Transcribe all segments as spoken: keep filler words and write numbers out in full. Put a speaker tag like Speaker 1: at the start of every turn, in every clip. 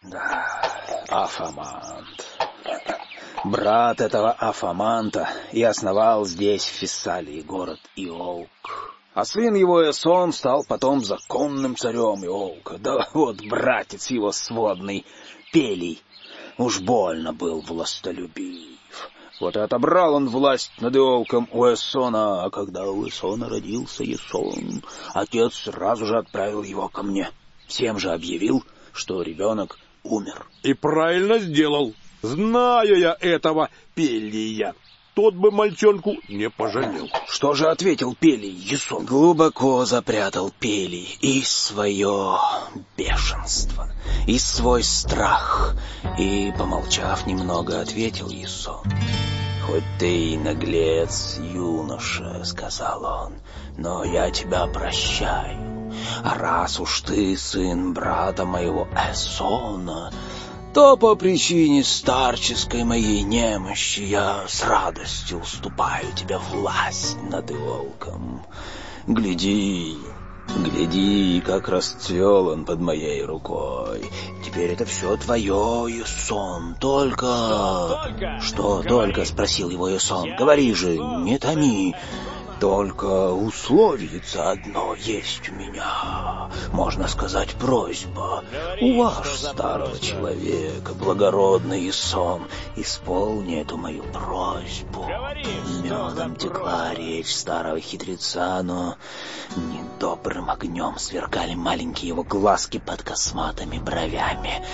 Speaker 1: Да, Афамант. Брат этого Афаманта и основал здесь, в Фессалии, город Иолк. А сын его Эсон стал потом законным царем Иолка. Да вот братец его сводный, Пелий, уж больно был властолюбив. Вот и отобрал он власть над Иолком у Эсона, а когда у Эсона родился Эсон, отец сразу же отправил его ко мне. Всем же объявил, что ребенок умер.
Speaker 2: И правильно сделал. Знаю я этого Пелия. Тот бы мальчонку не пожалел.
Speaker 1: Что же ответил Пелий Эсон? Глубоко запрятал Пелий и свое бешенство, и свой страх, и, помолчав немного, ответил Эсон. «Хоть ты и наглец, юноша, — сказал он, — но я тебя прощаю. А раз уж ты сын брата моего Эсона, то по причине старческой моей немощи я с радостью уступаю тебе власть над Иолком. Гляди, гляди, как расцвел он под моей рукой. Теперь это все твое, Эсон, только...
Speaker 2: Что только?
Speaker 1: Что
Speaker 2: Говори.
Speaker 1: только? — спросил его Эсон. Говори же, не томи. Только условица одно есть у меня, можно сказать, просьба. Уваж старого человека, благородный Эсон, исполни эту мою просьбу. Медом текла речь старого хитреца, но недобрым огнем сверкали маленькие его глазки под косматыми бровями.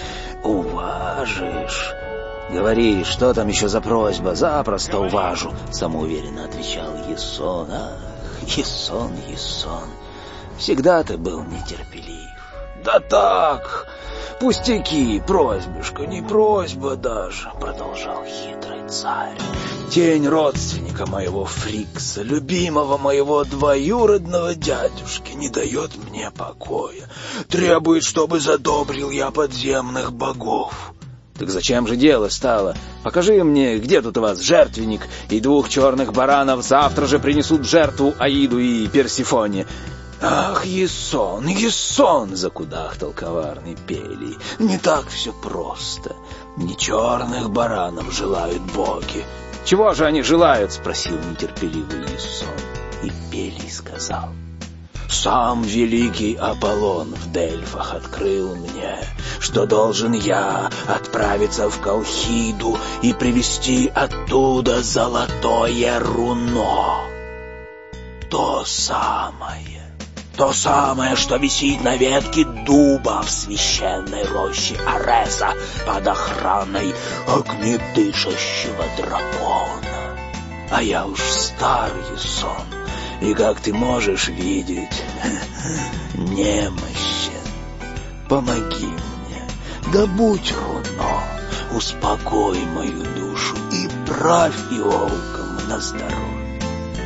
Speaker 1: Уважишь? «Говори, что там еще за просьба? Запросто уважу», — самоуверенно отвечал Эсон. «Ах, Эсон, Эсон, всегда ты был нетерпелив». «Да так, пустяки, просьбушка, не просьба даже», — продолжал хитрый царь. «Тень родственника моего Фрикса, любимого моего двоюродного дядюшки, не дает мне покоя. Требует, чтобы задобрил я подземных богов». «Так зачем же дело стало? Покажи мне, где тут у вас жертвенник, и двух черных баранов завтра же принесут в жертву Аиду и Персифоне». «Ах, Эсон, Эсон!» — закудахтал коварный Пелий. «Не так все просто. Не черных баранов желают боги». «Чего же они желают?» — спросил нетерпеливый Эсон. И Пелий сказал: «Сам великий Аполлон в Дельфах открыл мне, что должен я отправиться в Колхиду и привезти оттуда золотое руно. То самое, то самое, что висит на ветке дуба в священной роще Ареса под охраной огнедышащего дракона. А я уж старый Эсон, и, как ты можешь видеть, немощен. Помоги мне, добудь руно, успокой мою душу и правь Иолком на здоровье».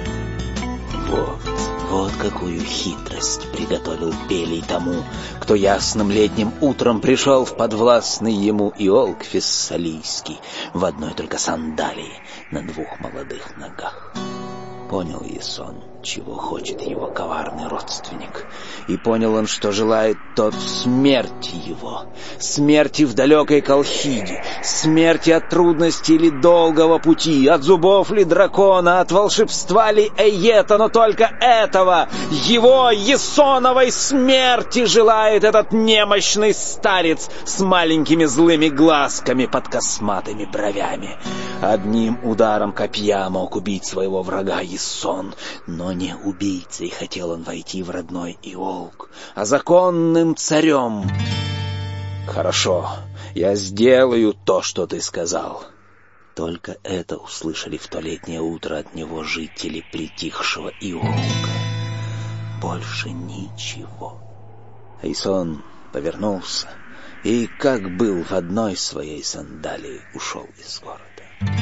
Speaker 1: Вот, вот какую хитрость приготовил Пелий тому, кто ясным летним утром пришел в подвластный ему Иолк Фессалийский в одной только сандалии на двух молодых ногах. Понял Эсон, чего хочет его коварный родственник, и понял он, что желает тот смерти его, смерти в далекой Колхиде, смерти от трудностей или долгого пути, от зубов ли дракона, от волшебства ли Эета, но только этого, его Эсоновой смерти желает этот немощный старец с маленькими злыми глазками под косматыми бровями. Одним ударом копья мог убить своего врага Эсон, но не убийцей хотел он войти в родной Иолк, а законным царем. «Хорошо, я сделаю то, что ты сказал». Только это услышали в то летнее утро от него жители притихшего Иолка. Больше ничего. Эсон повернулся и, как был в одной своей сандалии, ушел из города.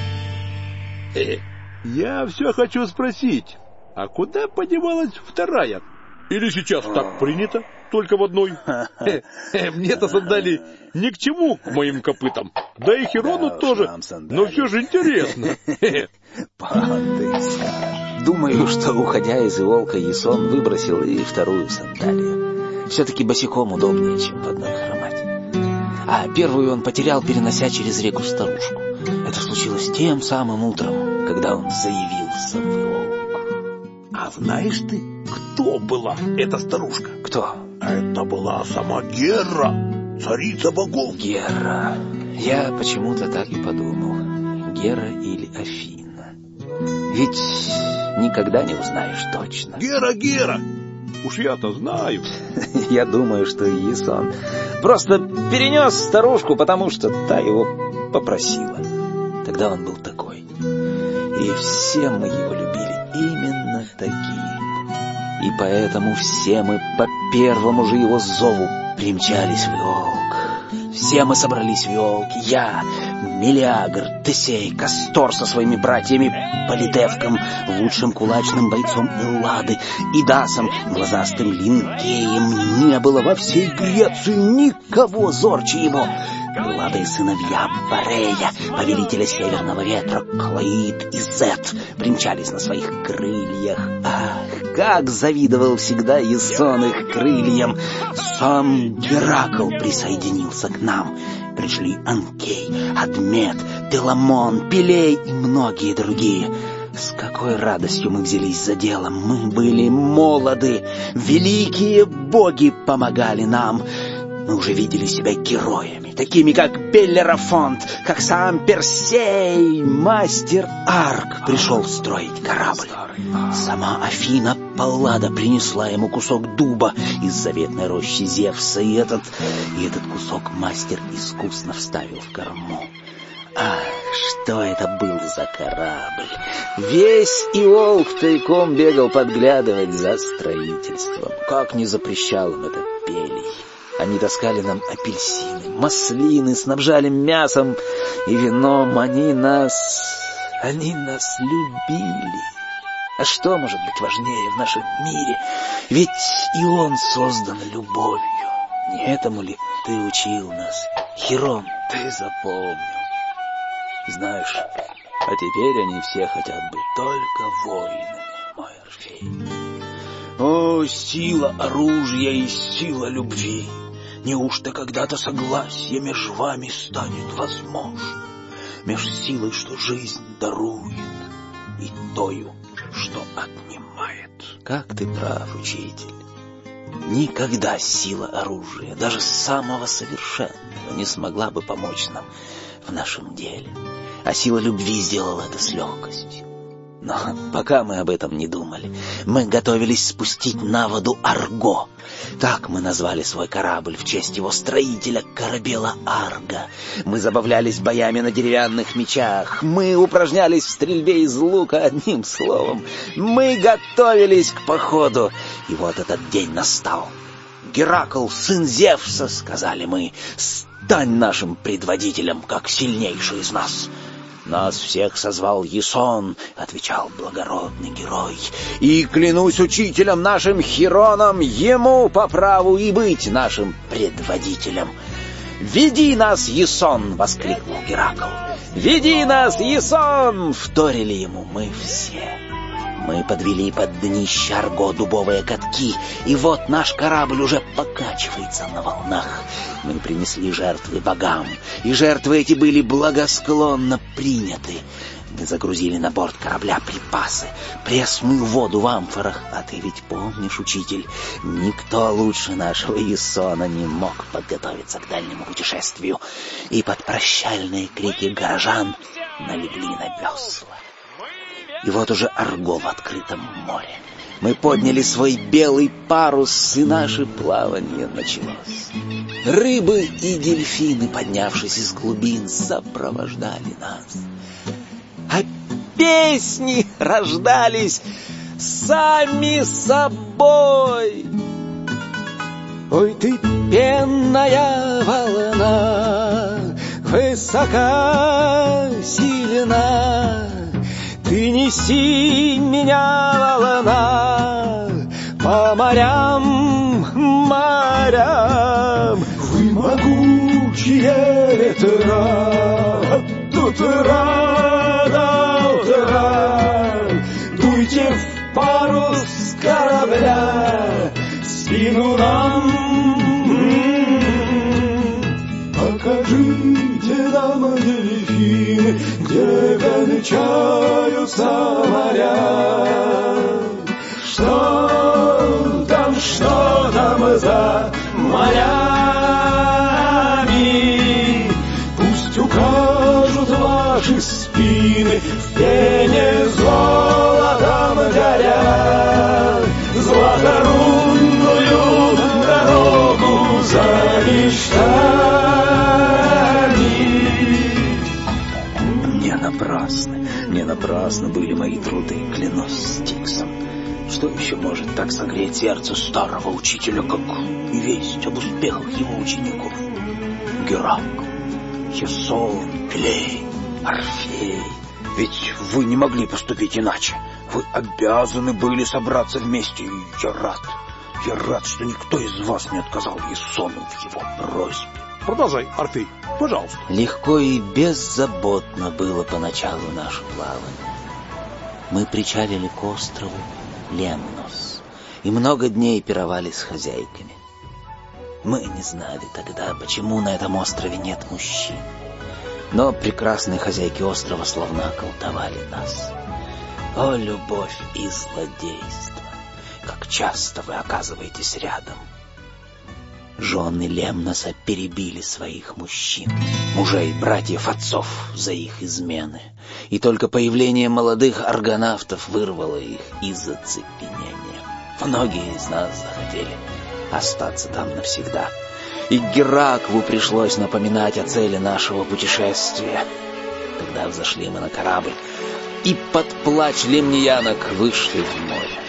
Speaker 2: Э, я все хочу спросить, а куда подевалась вторая? Или сейчас так принято, только в одной? Э, э, мне-то сандалии ни к чему, к моим копытам. Да и Херону тоже, но все же интересно.
Speaker 1: Думаю, что, уходя из Иолка, Эсон выбросил и вторую сандалию. Все-таки босиком удобнее, чем в одной хромать. а первую он потерял, перенося через реку старушку. Это случилось тем самым утром, когда он заявился в Иолк.
Speaker 2: А знаешь ты, кто была эта старушка?
Speaker 1: Кто?
Speaker 2: Это была сама Гера, царица богов.
Speaker 1: Гера. Я почему-то так и подумал. Гера или Афина. Ведь никогда не узнаешь точно.
Speaker 2: Гера, Гера! Уж я-то знаю.
Speaker 1: Я думаю, что Ясон просто перенес старушку, потому что та его попросила. Тогда он был такой. И все мы его любили именно таким. И поэтому все мы по первому же его зову примчались в Иолк. Все мы собрались в Иолке. Я, Мелиагр, Тесей, Кастор со своими братьями Политевком, лучшим кулачным бойцом Эллады, и Дасом, глазастым Линкеем. Не было во всей Греции никого зорче его. Крылатые сыновья Борея, повелителя Северного ветра, Клоид и Зет примчались на своих крыльях. Ах, как завидовал всегда Ясон их крыльям! Сам Геракл присоединился к нам. Пришли Анкей, Адмет, Теламон, Пелей и многие другие. С какой радостью мы взялись за дело! Мы были молоды, великие боги помогали нам. Мы уже видели себя героями, такими как Беллерафонт, как сам Персей. Мастер Арк пришел строить корабль. Сама Афина Паллада принесла ему кусок дуба из заветной рощи Зевса, и этот, и этот кусок мастер искусно вставил в корму. Ах, что это был за корабль! Весь Иолк тайком бегал подглядывать за строительством. Как не запрещал им это Пелей. Они таскали нам апельсины, маслины, снабжали мясом и вином. Они нас... они нас любили. А что может быть важнее в нашем мире? Ведь и он создан любовью. Не этому ли ты учил нас, Хирон? Ты запомнил. Знаешь, а теперь они все хотят быть только воинами, мой Орфей. О, сила оружия и сила любви! Неужто когда-то согласие меж вами станет возможно? Меж силой, что жизнь дарует, и тою, что отнимает. Как ты прав, учитель. Никогда сила оружия, даже самого совершенного, не смогла бы помочь нам в нашем деле. А сила любви сделала это с легкостью. Но пока мы об этом не думали, мы готовились спустить на воду Арго. Так мы назвали свой корабль в честь его строителя, корабела Арга. Мы забавлялись боями на деревянных мечах. Мы упражнялись в стрельбе из лука, одним словом. Мы готовились к походу. И вот этот день настал. «Геракл, сын Зевса, — сказали мы, — стань нашим предводителем, как сильнейший из нас». «Нас всех созвал Ясон, — отвечал благородный герой, — и клянусь учителем нашим Хироном, ему по праву и быть нашим предводителем». «Веди нас, Ясон! — воскликнул Геракл. «Веди нас, Ясон!» — вторили ему мы все. Мы подвели под днище Арго дубовые катки, и вот наш корабль уже покачивается на волнах. Мы принесли жертвы богам, и жертвы эти были благосклонно приняты. Мы загрузили на борт корабля припасы, пресную воду в амфорах. А ты ведь помнишь, учитель, никто лучше нашего Ясона не мог подготовиться к дальнему путешествию. И под прощальные крики горожан налегли на весла. И вот уже Арго в открытом море. Мы подняли свой белый парус, и наше плавание началось. Рыбы и дельфины, поднявшись из глубин, сопровождали нас. А песни рождались сами собой. Ой, ты пенная волна, высока, сильна, ты неси меня, волна, по морям, морям. Вы могучие ветра, от утра до утра, дуйте в парус корабля, спину нам, по Покажите нам дельфины, где кончаются моря. Что там, что там за морями? Пусть укажут ваши спины, в пене золотом горя. Златорунную дорогу за мечтами. Не напрасны, не напрасны были мои труды, клянусь Стиксом. Что еще может так согреть сердце старого учителя, как и весть об успехах его учеников? Геракл, Хесон, Пелей, Орфей. Ведь вы не могли поступить иначе. Вы обязаны были собраться вместе, и я рад. Я рад, что никто из вас не отказал Хесону в его просьбе.
Speaker 2: Продолжай, Орфей, пожалуйста.
Speaker 3: Легко и беззаботно было поначалу наше плавание. Мы причалили к острову Лемнос и много дней пировали с хозяйками. Мы не знали тогда, почему на этом острове нет мужчин. Но прекрасные хозяйки острова словно околдовали нас. О, любовь и злодейство! Как часто вы оказываетесь рядом. Жены Лемноса перебили своих мужчин, мужей, братьев, отцов за их измены. И только появление молодых аргонавтов вырвало их из оцепенения. Многие из нас захотели остаться там навсегда. И Гераклу пришлось напоминать о цели нашего путешествия. Тогда взошли мы на корабль и под плач лемниянок вышли в море.